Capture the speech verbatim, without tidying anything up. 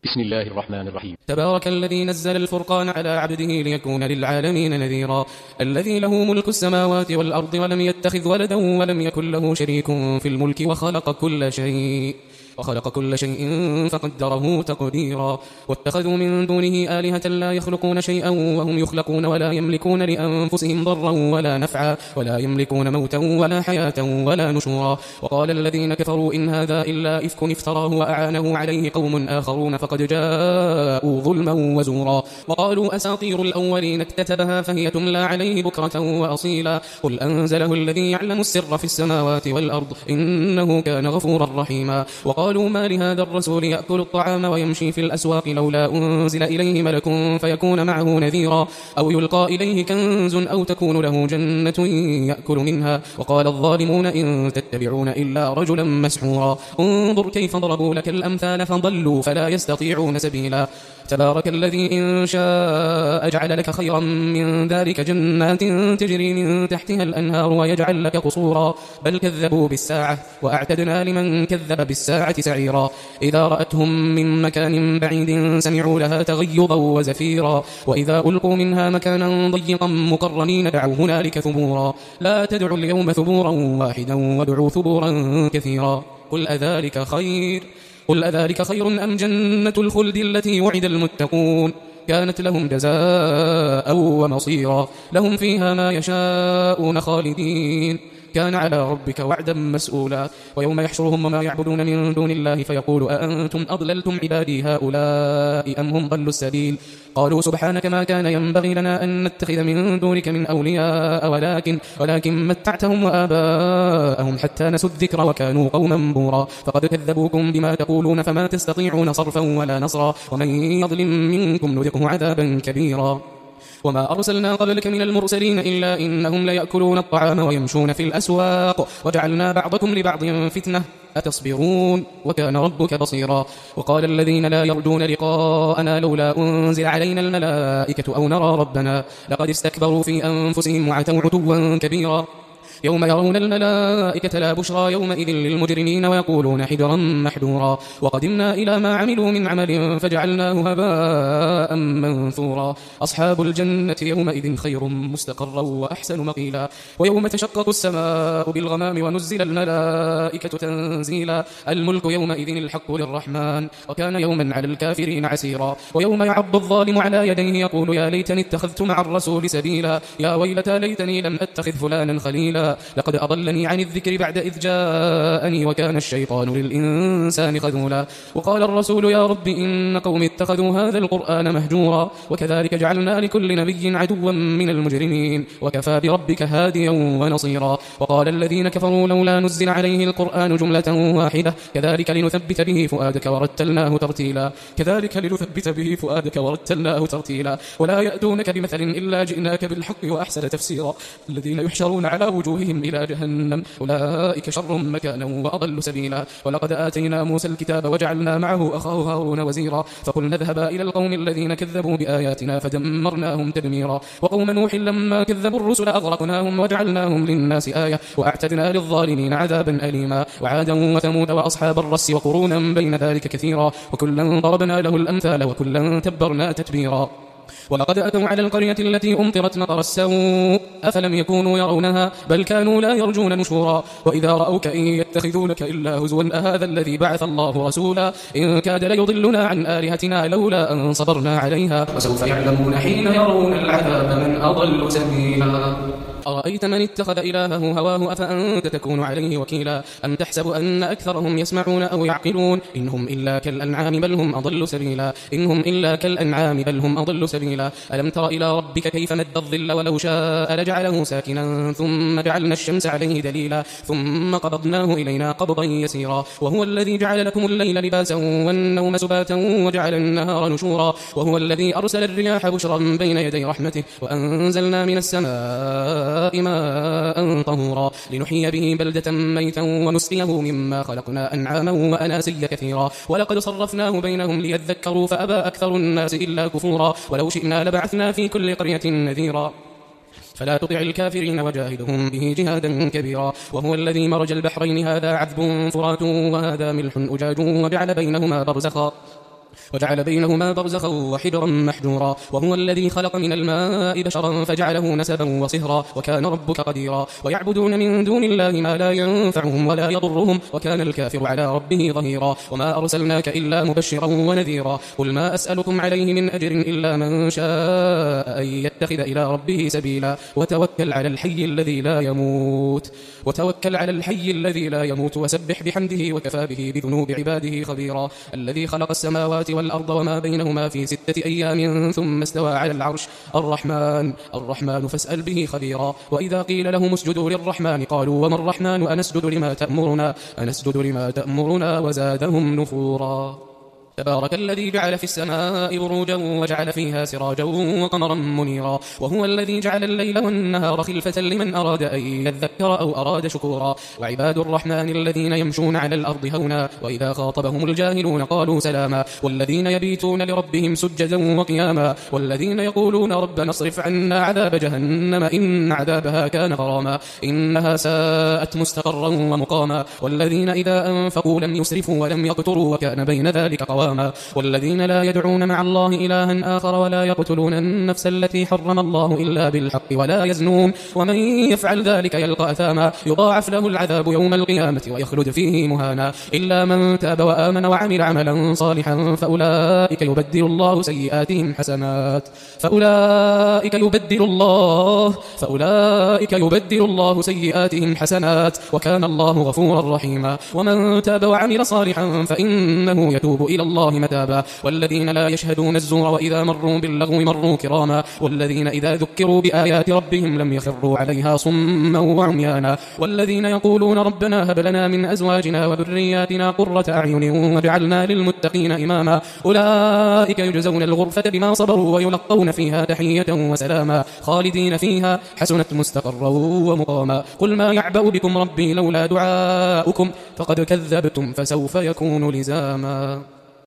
بسم الله الرحمن الرحيم. تبارك الذي نزل الفرقان على عبده ليكون للعالمين نذيرا، الذي له ملك السماوات والأرض ولم يتخذ ولدا ولم يكن له شريك في الملك وخلق كل شيء وخلق كل شيء فقدره تقديرا. واتخذوا من دونه آلهة لا يخلقون شيئا وهم يخلقون ولا يملكون لأنفسهم ضرا ولا نفعا ولا يملكون موتا ولا حياة ولا نشورا. وقال الذين كفروا إن هذا إلا إفك افتراه وأعانه عليه قوم آخرون فقد جاءوا ظلما وزورا. وقالوا أساطير الأولين اكتتبها فهي تملى عليه بكرة وأصيلا. قل أنزله الذي يعلم السر في السماوات والأرض إنه كان غفورا رحيما. قالوا ما لهذا الرسول يأكل الطعام ويمشي في الأسواق لولا أنزل إليه ملك فيكون معه نذيرا أو يلقى إليه كنز أو تكون له جنة يأكل منها. وقال الظالمون إن تتبعون إلا رجلا مسحورا. انظر كيف ضربوا لك الأمثال فضلوا فلا يستطيعون سبيلا. تبارك الذي إن شاء جعل لك خيرا من ذلك جنات تجري من تحتها الأنهار ويجعل لك قصورا بل كذبوا بالساعة وأعتدنا لمن كذب بالساعة سعيرا. إذا رأتهم من مكان بعيد سمعوا لها تغيظا وزفيرا وإذا ألقوا منها مكانا ضيقا مقرنين دعوا هنالك ثبورا. لا تدعوا اليوم ثبورا واحدا وادعوا ثبورا كثيرا. قل أذلك خير قل أذلك خير أم جنة الخلد التي وعد المتقون كانت لهم جزاء ومصيرا. لهم فيها ما يشاءون خالدين كان على ربك وعدا مسؤولا. ويوم يحشرهم وما يعبدون من دون الله فيقول أأنتم أضللتم عبادي هؤلاء أم هم ضلوا السبيل. قالوا سبحانك ما كان ينبغي لنا أن نتخذ من دونك من أولياء ولكن, ولكن متعتهم وآباءهم حتى نسوا الذكر وكانوا قوما بورا. فقد كذبوكم بما تقولون فما تستطيعون صرفا ولا نصرا ومن يظلم منكم نذقه عذابا كبيرا. وما أرسلنا قبلك من المرسلين إلا إنهم ليأكلون الطعام ويمشون في الأسواق وجعلنا بعضكم لبعض فتنة أتصبرون وكان ربك بصيرا. وقال الذين لا يرجون لقاءنا لولا أنزل علينا الملائكة أو نرى ربنا لقد استكبروا في أنفسهم وعتوا عتوا كبيرا. يوم يرون الملائكة لا بشرى يومئذ للمجرمين ويقولون حجرا محجورا. وقدمنا إلى ما عملوا من عمل فجعلناه هباء منثورا. أصحاب الجنة يومئذ خير مستقرا وأحسن مقيلا. ويوم تشقق السماء بالغمام ونزل الملائكة تنزيلا. الملك يومئذ الحق للرحمن وكان يوما على الكافرين عسيرا. ويوم يعض الظالم على يديه يقول يا ليتني اتخذت مع الرسول سبيلا يا ويلتى ليتني لم أتخذ فلانا خليلا لقد أضلني عن الذكر بعد إذ جاءني وكان الشيطان للإنسان خذولا. وقال الرسول يا رب إن قوم اتخذوا هذا القرآن مهجورا وكذلك جعلنا لكل نبي عدوا من المجرمين وكفى بربك هاديا ونصيرا. وقال الذين كفروا لولا نزل عليه القرآن جملة واحدة كذلك لنثبت به فؤادك ورتلناه ترتيلا كذلك لنثبت به فؤادك ورتلناه ترتيلا. ولا يأتونك بمثل إلا جئناك بالحق وأحسن تفسيرا. الذين يحشرون على وجوههم إلى جهنم أولئك شر مكانا وأضل سبيلا. ولقد آتينا موسى الكتاب وجعلنا معه أخاه هارون وزيرا فقلنا اذهبا إلى القوم الذين كذبوا بآياتنا فدمرناهم تدميرا. وقوم نوح لما كذبوا الرسل أغرقناهم وجعلناهم للناس آية وأعتدنا للظالمين عذابا أليما. وعادا وثمود وأصحاب الرس وقرونا بين ذلك كثيرا وكلا ضربنا له الأمثال وكلا تبرنا تتبيرا. ولقد أتوا على القرية التي أمطرت مطر السوء أفلم يكونوا يرونها بل كانوا لا يرجون نشورا. وإذا رأوك إن يتخذونك إلا هزوا أهذا الذي بعث الله رسولا إن كاد ليضلنا عن آلهتنا لولا أن صبرنا عليها وسوف يعلمون حين يرون العذاب من أضل سبيلا. أرأيت من اتخذ إلهه هواه أفأنت تكون عليه وكيلا أم تحسب أن أكثرهم يسمعون أو يعقلون إنهم إلا كالأنعام بل هم أضل سبيلا إنهم إلا كالأنعام بل هم أضل سبيلا. ألم تر إلى ربك كيف مد الظل ولو شاء لجعله ساكنا ثم جعلنا الشمس عليه دليلا ثم قبضناه إلينا قبضا يسيرا. وهو الذي جعل لكم الليل لباسا والنوم سباتا وجعل النهار نشورا. وهو الذي أرسل الرياح بشرا بين يدي رحمته وأنزلنا من السماء ماء طهورا لنحيي به بلدة ميتا ونسقيه مما خلقنا أنعاما وأناسيا كثيرا. ولقد صرفناه بينهم ليذكروا فأبى أكثر الناس إلا كفورا. ولو شئنا لبعثنا في كل قرية نذيرا فلا تطع الكافرين وجاهدهم به جهادا كبيرا. وهو الذي مرج البحرين هذا عذب فرات وهذا ملح أجاج وجعل بينهما برزخا وجعل بينهما برزخا وحجرا محجورا وهو الذي خلق من الماء بشرا فجعله نسبا وصهرا وكان ربك قديرا ويعبدون من دون الله ما لا ينفعهم ولا يضرهم وكان الكافر على ربه ظهيرا وما أرسلناك إلا مبشرا ونذيرا قل ما أسألكم عليه من أجر إلا من شاء أن يتخذ إلى ربه سبيلا وتوكل على الحي الذي لا يموت وتوكل على الحي الذي لا يموت وسبح بحمده وكفى به بذنوب عباده خبيرا الذي خلق السماوات والأرض وما بينهما في ستة أيام ثم استوى على العرش الرحمن الرحمن فاسأل به خبيرا وإذا قيل لهم اسجدوا للرحمن قالوا وما الرحمن أنسجد لما تأمرنا أنسجد لما تأمرنا وزادهم نفورا تبارك الذي جعل في السماء بروجا وجعل فيها سراجا وقمرا منيرا وهو الذي جعل الليل والنهار خلفة لمن أراد أن يذكر أو أراد شكورا وعباد الرحمن الذين يمشون على الأرض هونا وإذا خاطبهم الجاهلون قالوا سلاما والذين يبيتون لربهم سجدا وقياما والذين يقولون ربنا اصرف عنا عذاب جهنم إن عذابها كان غراما إنها ساءت مستقرا ومقاما والذين إذا أنفقوا لم يسرفوا ولم يقتروا وكان بين ذلك قواما والذين لا يدعون مع الله إلها آخر ولا يقتلون النفس التي حرم الله إلا بالحق ولا يزنون ومن يفعل ذلك يلقى أثاما يضاعف له العذاب يوم القيامة ويخلد فيه مهانا إلا من تاب وآمن وعمل عملا صالحا فأولئك يبدل الله سيئاتهم حسنات فأولئك يبدل الله فأولئك يبدل الله سيئاتهم حسنات وكان الله غفورا رحيما ومن تاب وعمل صالحا فإنه يتوب إلى الله متابا والذين لا يشهدون الزور وإذا مروا باللغو مروا كراما والذين إذا ذكروا بآيات ربهم لم يخروا عليها صما وعميانا والذين يقولون ربنا هب لنا من أزواجنا وذرياتنا قرة أعين واجعلنا للمتقين إماما أولئك يجزون الغرفة بما صبروا ويلقون فيها تحية وسلاما خالدين فيها حسنت مستقرا ومقاما قل ما يعبأ بكم ربي لولا دعاؤكم فقد كذبتم فسوف يكون لزاما.